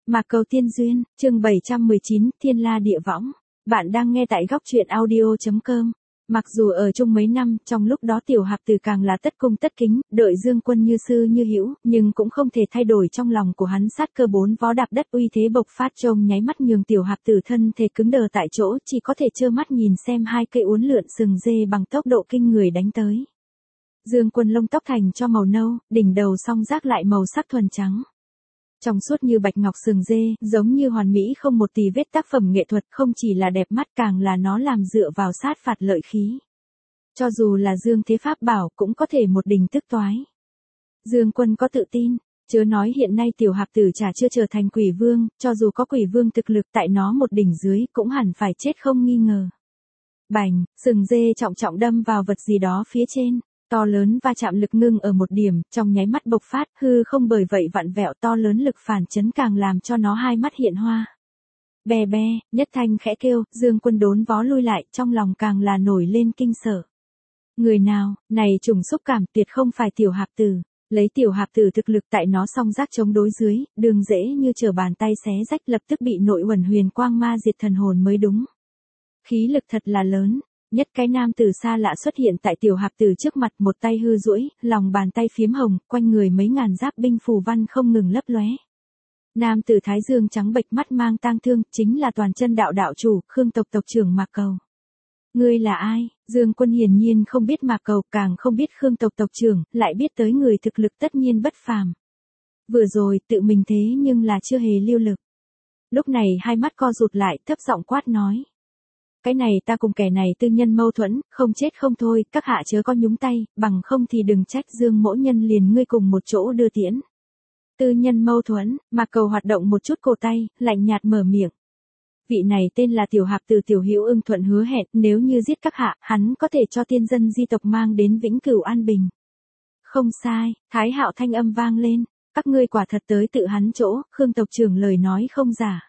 Mạc Cầu Tiên Duyên, chương 719, Thiên La Địa Võng. Bạn đang nghe tại góc truyện audio.com. Mặc dù ở chung mấy năm, trong lúc đó Tiểu Hạp Tử càng là tất cung tất kính, đợi Dương Quân như sư như hữu, nhưng cũng không thể thay đổi trong lòng của hắn sát cơ bốn vó đạp đất uy thế bộc phát trông nháy mắt nhường Tiểu Hạp Tử thân thể cứng đờ tại chỗ, chỉ có thể trơ mắt nhìn xem hai cây uốn lượn sừng dê bằng tốc độ kinh người đánh tới. Dương Quân lông tóc thành cho màu nâu, đỉnh đầu song rác lại màu sắc thuần trắng. Trong suốt như bạch ngọc sừng dê, giống như hoàn mỹ không một tì vết tác phẩm nghệ thuật, không chỉ là đẹp mắt càng là nó làm dựa vào sát phạt lợi khí. Cho dù là Dương Thế Pháp bảo cũng có thể một đỉnh tức toái. Dương Quân có tự tin, chớ nói hiện nay Tiểu Hạp Tử chả chưa trở thành quỷ vương, cho dù có quỷ vương thực lực tại nó một đỉnh dưới cũng hẳn phải chết không nghi ngờ. Bành, sừng dê trọng trọng đâm vào vật gì đó phía trên. To lớn va chạm lực ngưng ở một điểm, trong nháy mắt bộc phát, hư không bởi vậy vặn vẹo, to lớn lực phản chấn càng làm cho nó hai mắt hiện hoa. Bè be, nhất thanh khẽ kêu, Dương Quân đốn vó lui lại, trong lòng càng là nổi lên kinh sợ. Người nào, này trùng xúc cảm tuyệt không phải Tiểu Hạp Tử, lấy Tiểu Hạp Tử thực lực tại nó song giác chống đối dưới, đường dễ như trở bàn tay xé rách lập tức bị nội uẩn huyền quang ma diệt thần hồn mới đúng. Khí lực thật là lớn. Nhất cái nam tử xa lạ xuất hiện tại Tiểu Hạp Tử trước mặt, một tay hư duỗi, lòng bàn tay phiếm hồng, quanh người mấy ngàn giáp binh phù văn không ngừng lấp lóe. Nam tử thái dương trắng bệch mắt mang tang thương, chính là Toàn Chân đạo đạo chủ, Khương tộc tộc trưởng Mạc Cầu. Ngươi là ai? Dương Quân hiển nhiên không biết Mạc Cầu, càng không biết Khương tộc tộc trưởng, lại biết tới người thực lực tất nhiên bất phàm. Vừa rồi tự mình thế nhưng là chưa hề lưu lực. Lúc này hai mắt co rụt lại, thấp giọng quát nói. Cái này ta cùng kẻ này tư nhân mâu thuẫn, không chết không thôi, các hạ chớ có nhúng tay, bằng không thì đừng trách Dương mỗ nhân liền ngươi cùng một chỗ đưa tiễn. Tư nhân mâu thuẫn, Mạc Cầu hoạt động một chút cổ tay, lạnh nhạt mở miệng. Vị này tên là Tiểu Hạp Tử Tiểu Hữu ưng thuận hứa hẹn, nếu như giết các hạ, hắn có thể cho tiên dân di tộc mang đến vĩnh cửu an bình. Không sai, Thái Hạo thanh âm vang lên, các ngươi quả thật tới tự hắn chỗ, Khương tộc trưởng lời nói không giả.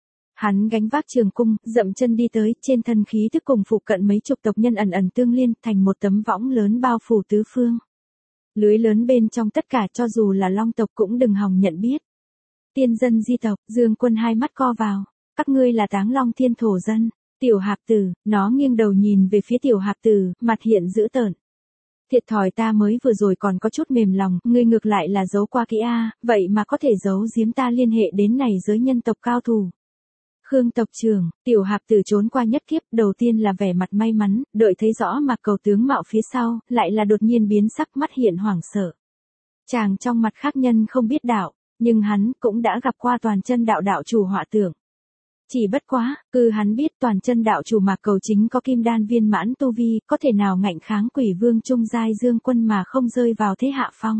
Hắn gánh vác trường cung, dậm chân đi tới, trên thân khí thức cùng phụ cận mấy chục tộc nhân ẩn ẩn tương liên, thành một tấm võng lớn bao phủ tứ phương. Lưới lớn bên trong tất cả, cho dù là Long tộc cũng đừng hòng nhận biết. Tiên dân di tộc, Dương Quân hai mắt co vào, các ngươi là Táng Long Thiên thổ dân. Tiểu Hạp Tử, nó nghiêng đầu nhìn về phía Tiểu Hạp Tử, mặt hiện dữ tợn. Thiệt thòi ta mới vừa rồi còn có chút mềm lòng, ngươi ngược lại là giấu qua kỹ a, vậy mà có thể giấu giếm ta liên hệ đến này giới nhân tộc cao thủ. Khương tộc trưởng, Tiểu Hạp Tử trốn qua nhất kiếp, đầu tiên là vẻ mặt may mắn, đợi thấy rõ Mạc Cầu tướng mạo phía sau, lại là đột nhiên biến sắc, mắt hiện hoảng sợ. Chàng trong mặt khác nhân không biết đạo, nhưng hắn cũng đã gặp qua Toàn Chân đạo đạo chủ Họa Tưởng. Chỉ bất quá, hắn biết Toàn Chân đạo chủ Mạc Cầu chính có kim đan viên mãn tu vi, có thể nào ngạnh kháng quỷ vương trung giai Dương Quân mà không rơi vào thế hạ phong.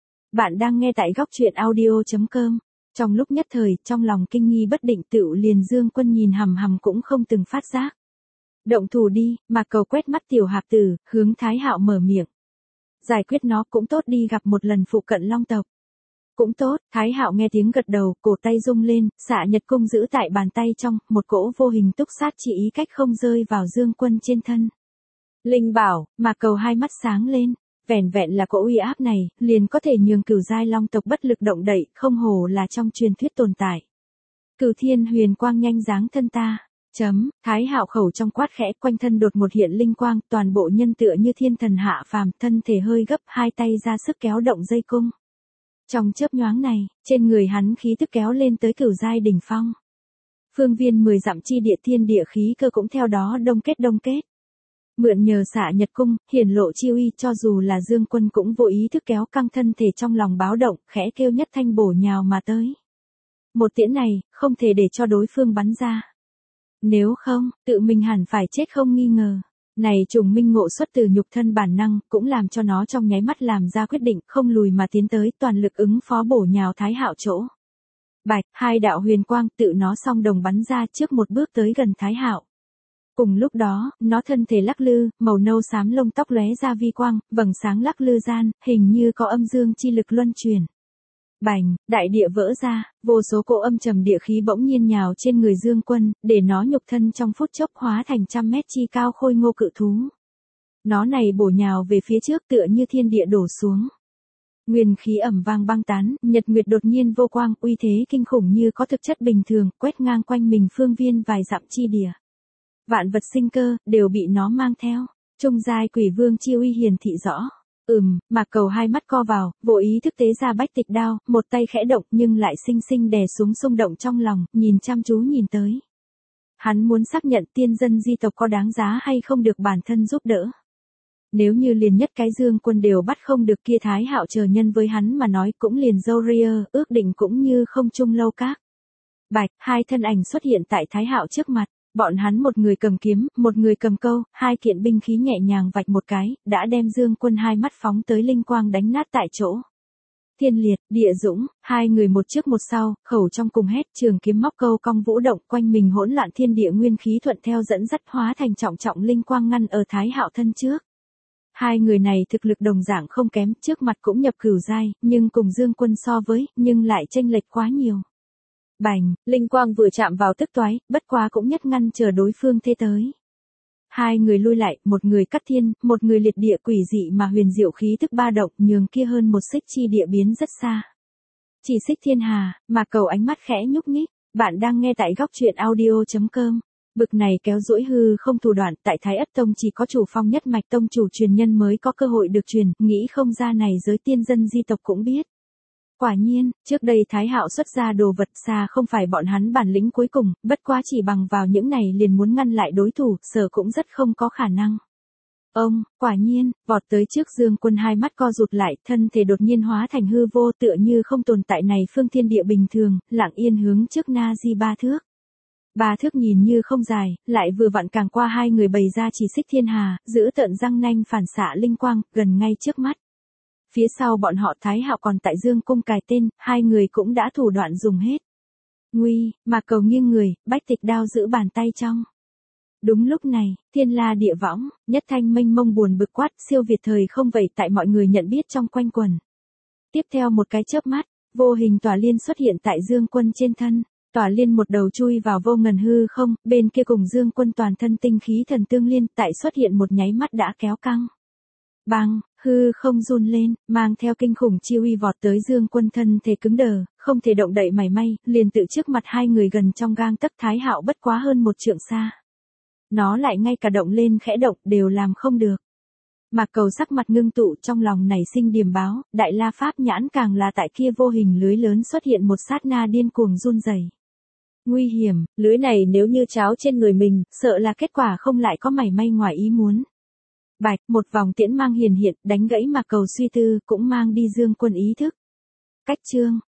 Bạn đang nghe tại góc truyện audio.com. Trong lúc nhất thời, trong lòng kinh nghi bất định, tựu liền Dương Quân nhìn hằm hằm cũng không từng phát giác. Động thủ đi, Mạc Cầu quét mắt Tiểu Hạp Tử, hướng Thái Hạo mở miệng. Giải quyết nó cũng tốt, đi gặp một lần phụ cận Long tộc. Cũng tốt, Thái Hạo nghe tiếng gật đầu, cổ tay rung lên, xạ nhật cung giữ tại bàn tay trong, một cỗ vô hình túc sát chỉ ý cách không rơi vào Dương Quân trên thân. Linh bảo, Mạc Cầu hai mắt sáng lên. Vẻn vẹn là cỗ uy áp này, liền có thể nhường cửu giai Long tộc bất lực động đậy, không hồ là trong truyền thuyết tồn tại. Cửu thiên huyền quang nhanh dáng thân ta. Thái Hạo khẩu trong quát khẽ, quanh thân đột một hiện linh quang, toàn bộ nhân tựa như thiên thần hạ phàm, thân thể hơi gấp, hai tay ra sức kéo động dây cung. Trong chớp nhoáng này, trên người hắn khí tức kéo lên tới cửu giai đỉnh phong. Phương viên 10 dặm chi địa thiên địa khí cơ cũng theo đó đông kết. Mượn nhờ xạ nhật cung, hiển lộ chi uy, cho dù là Dương Quân cũng vô ý thức kéo căng thân thể trong lòng báo động, khẽ kêu nhất thanh bổ nhào mà tới. Một tiễn này, không thể để cho đối phương bắn ra. Nếu không, tự mình hẳn phải chết không nghi ngờ. Này trùng minh ngộ xuất từ nhục thân bản năng, cũng làm cho nó trong nháy mắt làm ra quyết định, không lùi mà tiến tới, toàn lực ứng phó bổ nhào Thái Hạo chỗ. Bạch, hai đạo huyền quang tự nó song đồng bắn ra trước một bước tới gần Thái Hạo. Cùng lúc đó, nó thân thể lắc lư, màu nâu xám lông tóc lóe ra vi quang, vầng sáng lắc lư gian, hình như có âm dương chi lực luân chuyển. Bành, đại địa vỡ ra, vô số cỗ âm trầm địa khí bỗng nhiên nhào trên người Dương Quân, để nó nhục thân trong phút chốc hóa thành trăm mét chi cao khôi ngô cự thú. Nó này bổ nhào về phía trước tựa như thiên địa đổ xuống. Nguyên khí ầm vang băng tán, nhật nguyệt đột nhiên vô quang, uy thế kinh khủng như có thực chất bình thường, quét ngang quanh mình phương viên vài dặm chi địa. Vạn vật sinh cơ, đều bị nó mang theo. Trung giai quỷ vương chi uy hiển thị rõ. Mạc Cầu hai mắt co vào, vô ý thức tế ra bách tịch đao, một tay khẽ động nhưng lại sinh sinh đè xuống xung động trong lòng, nhìn chăm chú nhìn tới. Hắn muốn xác nhận tiên dân di tộc có đáng giá hay không được bản thân giúp đỡ. Nếu như liền nhất cái Dương Quân đều bắt không được kia Thái Hạo chờ nhân với hắn mà nói cũng liền dâu ria, ước định cũng như không chung lâu các. Bạch, hai thân ảnh xuất hiện tại Thái Hạo trước mặt, bọn hắn một người cầm kiếm, một người cầm câu, hai kiện binh khí nhẹ nhàng vạch một cái, đã đem Dương Quân hai mắt phóng tới linh quang đánh nát tại chỗ. Thiên Liệt, Địa Dũng, hai người một trước một sau, khẩu trong cùng hét, trường kiếm móc câu cong vũ động, quanh mình hỗn loạn thiên địa nguyên khí thuận theo dẫn dắt hóa thành trọng trọng linh quang ngăn ở Thái Hạo thân trước. Hai người này thực lực đồng dạng không kém, trước mặt cũng nhập cửu giai, nhưng cùng Dương Quân so với, nhưng lại chênh lệch quá nhiều. Bành, linh quang vừa chạm vào tức toái, bất quá cũng nhất ngăn chờ đối phương thế tới. Hai người lui lại, một người cắt thiên, một người liệt địa, quỷ dị mà huyền diệu khí tức ba động, nhường kia hơn một xích chi địa biến rất xa. Chỉ xích thiên hà, mà Cầu ánh mắt khẽ nhúc nhích, bạn đang nghe tại góc truyện audio.com. Bực này kéo duỗi hư không thủ đoạn, tại Thái Ất Tông chỉ có chủ phong nhất mạch tông chủ truyền nhân mới có cơ hội được truyền, nghĩ không ra này giới tiên dân di tộc cũng biết. Quả nhiên, trước đây Thái Hạo xuất ra đồ vật xa không phải bọn hắn bản lĩnh cuối cùng, bất quá chỉ bằng vào những này liền muốn ngăn lại đối thủ, sở cũng rất không có khả năng. Ông, quả nhiên, vọt tới trước Dương Quân hai mắt co rụt lại, thân thể đột nhiên hóa thành hư vô tựa như không tồn tại này phương thiên địa bình thường, lặng yên hướng trước Na Di ba thước. Ba thước nhìn như không dài, lại vừa vặn càng qua hai người bày ra chỉ xích thiên hà, giữ tợn răng nanh phản xạ linh quang, gần ngay trước mắt. Phía sau bọn họ Thái Hạo còn tại Dương cung cài tên, hai người cũng đã thủ đoạn dùng hết. Nguy, mà Cầu nghiêng người, bách tịch đao giữ bàn tay trong. Đúng lúc này, thiên la địa võng, nhất thanh mênh mông buồn bực quát, siêu việt thời không vậy tại mọi người nhận biết trong quanh quần. Tiếp theo một cái chớp mắt, vô hình tỏa liên xuất hiện tại Dương Quân trên thân. Tỏa liên một đầu chui vào vô ngần hư không, bên kia cùng Dương Quân toàn thân tinh khí thần tương liên, tại xuất hiện một nháy mắt đã kéo căng. Bang, hư không run lên, mang theo kinh khủng chi uy vọt tới Dương Quân thân thể cứng đờ, không thể động đậy mảy may, liền tự trước mặt hai người gần trong gang tấc Thái Hạo bất quá hơn một trượng xa. Nó lại ngay cả động lên khẽ động đều làm không được. Mạc Cầu sắc mặt ngưng tụ trong lòng nảy sinh điềm báo, đại la pháp nhãn càng là tại kia vô hình lưới lớn xuất hiện một sát na điên cuồng run rẩy. Nguy hiểm, lưới này nếu như cháo trên người mình, sợ là kết quả không lại có mảy may ngoài ý muốn. Bạch, một vòng tiễn mang hiển hiện, đánh gãy Mạc Cầu suy tư, cũng mang đi Dương Quân ý thức. Cách chương,